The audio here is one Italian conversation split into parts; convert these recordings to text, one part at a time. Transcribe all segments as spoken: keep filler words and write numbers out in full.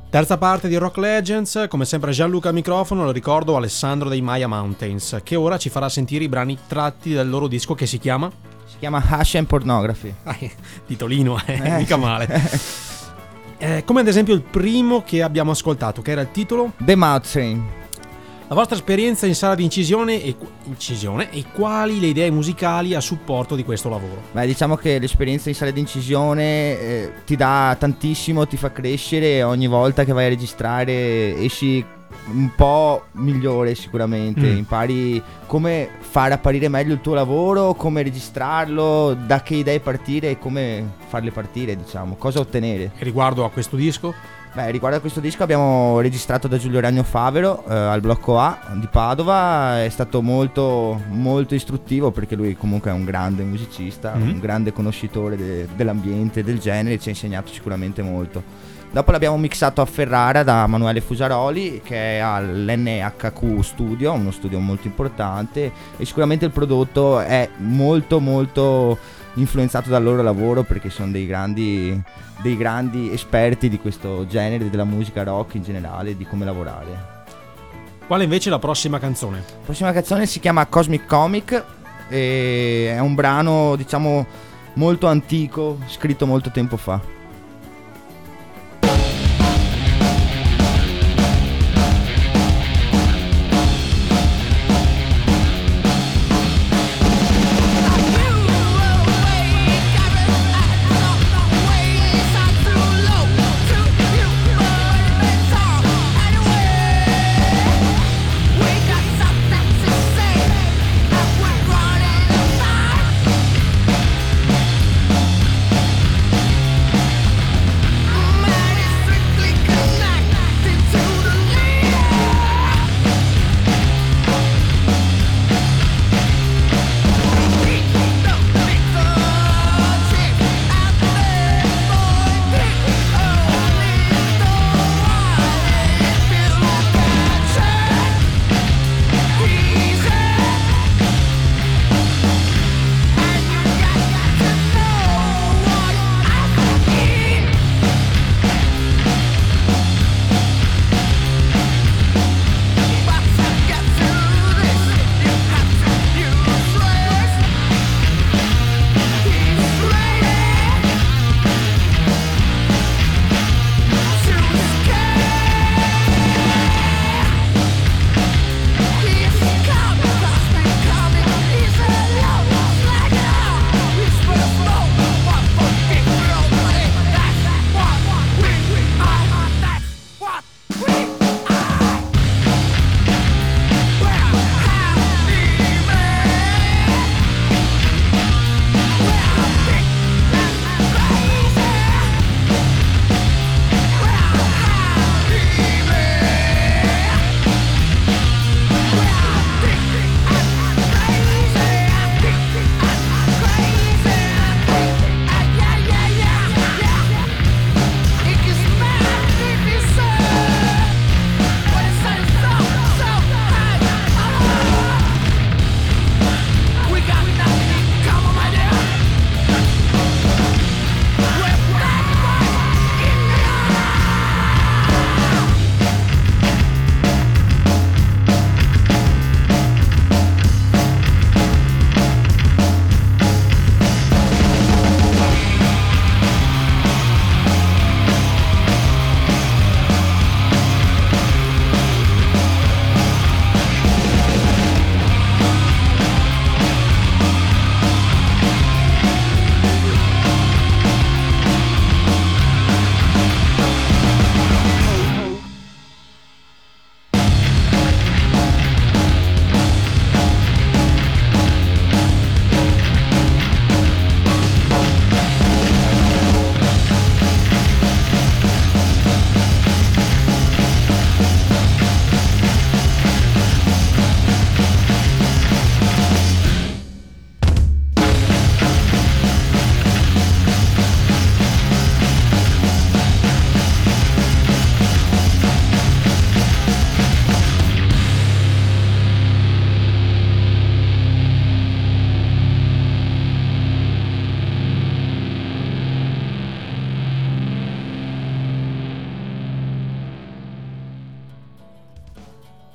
Terza parte di Rock Legends, come sempre Gianluca al microfono, lo ricordo Alessandro dei Maya Mountains, che ora ci farà sentire i brani tratti dal loro disco che si chiama? Si chiama Hash and Pornography. Ah, titolino, eh, eh mica male. Eh, come ad esempio il primo che abbiamo ascoltato, che era il titolo? The Mouth Train. La vostra esperienza in sala di incisione e, incisione e quali le idee musicali a supporto di questo lavoro? Beh, diciamo che l'esperienza in sala di incisione eh, ti dà tantissimo, ti fa crescere e ogni volta che vai a registrare esci un po' migliore sicuramente, mm. impari come far apparire meglio il tuo lavoro, come registrarlo, da che idee partire e come farle partire, diciamo, cosa ottenere. E riguardo a questo disco? Beh, riguardo a questo disco abbiamo registrato da Giulio Ragno Favero eh, al blocco A di Padova. È stato molto molto istruttivo perché lui comunque è un grande musicista, mm-hmm. un grande conoscitore de- dell'ambiente, del genere, e ci ha insegnato sicuramente molto. Dopo l'abbiamo mixato a Ferrara da Manuele Fusaroli, che è all'N H Q Studio, uno studio molto importante, e sicuramente il prodotto è molto molto influenzato dal loro lavoro perché sono dei grandi dei grandi esperti di questo genere, della musica rock in generale, di come lavorare. Qual è invece la prossima canzone? La prossima canzone si chiama Cosmic Comic e è un brano, diciamo, molto antico, scritto molto tempo fa.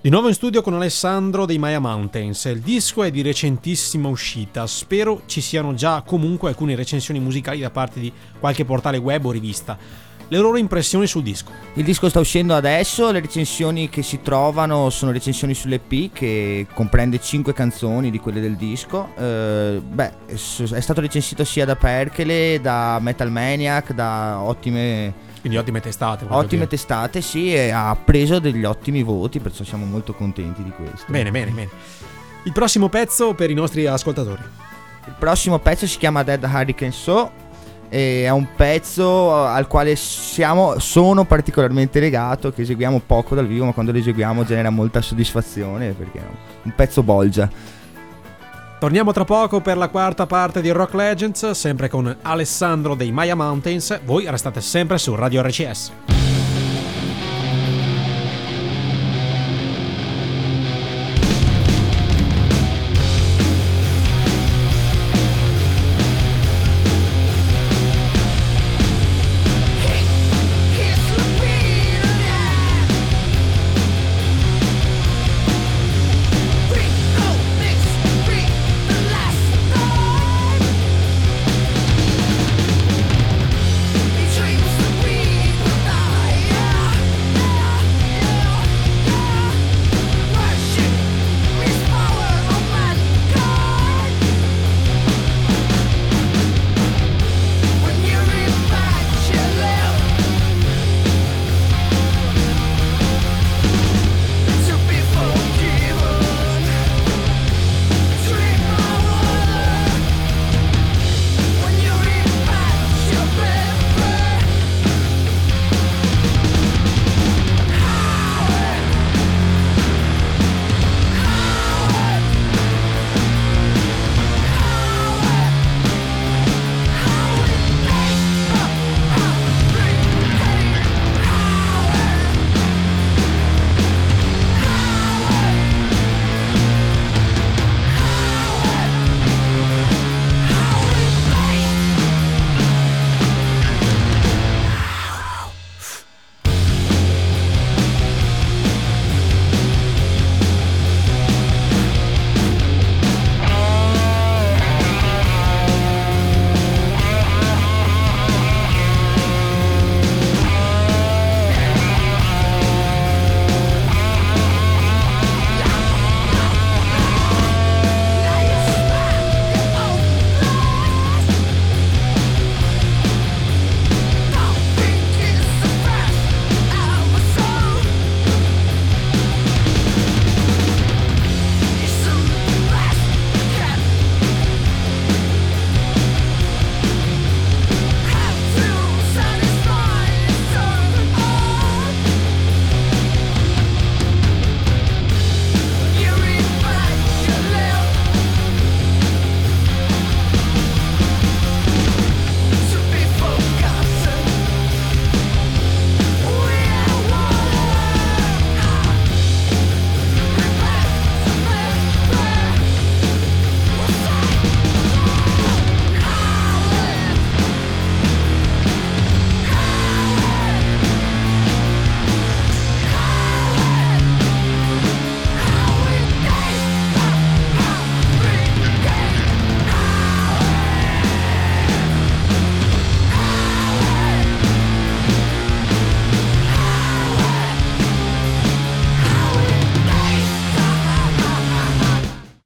Di nuovo in studio con Alessandro dei Maya Mountains. Il disco è di recentissima uscita. Spero ci siano già comunque alcune recensioni musicali da parte di qualche portale web o rivista. Le loro impressioni sul disco. Il disco sta uscendo adesso, le recensioni che si trovano sono recensioni sull'E P che comprende cinque canzoni di quelle del disco. Eh, beh, è stato recensito sia da Perkele, da Metal Maniac, da ottime... Quindi ottime testate. Ottime dire. testate, sì, e ha preso degli ottimi voti, perciò siamo molto contenti di questo. Bene, bene, bene. Il prossimo pezzo per i nostri ascoltatori. Il prossimo pezzo si chiama Dead Hurricane So, e è un pezzo al quale siamo, sono particolarmente legato, che eseguiamo poco dal vivo, ma quando lo eseguiamo genera molta soddisfazione, perché è un pezzo bolgia. Torniamo tra poco per la quarta parte di Rock Legends, sempre con Alessandro dei Maya Mountains. Voi restate sempre su Radio R C S.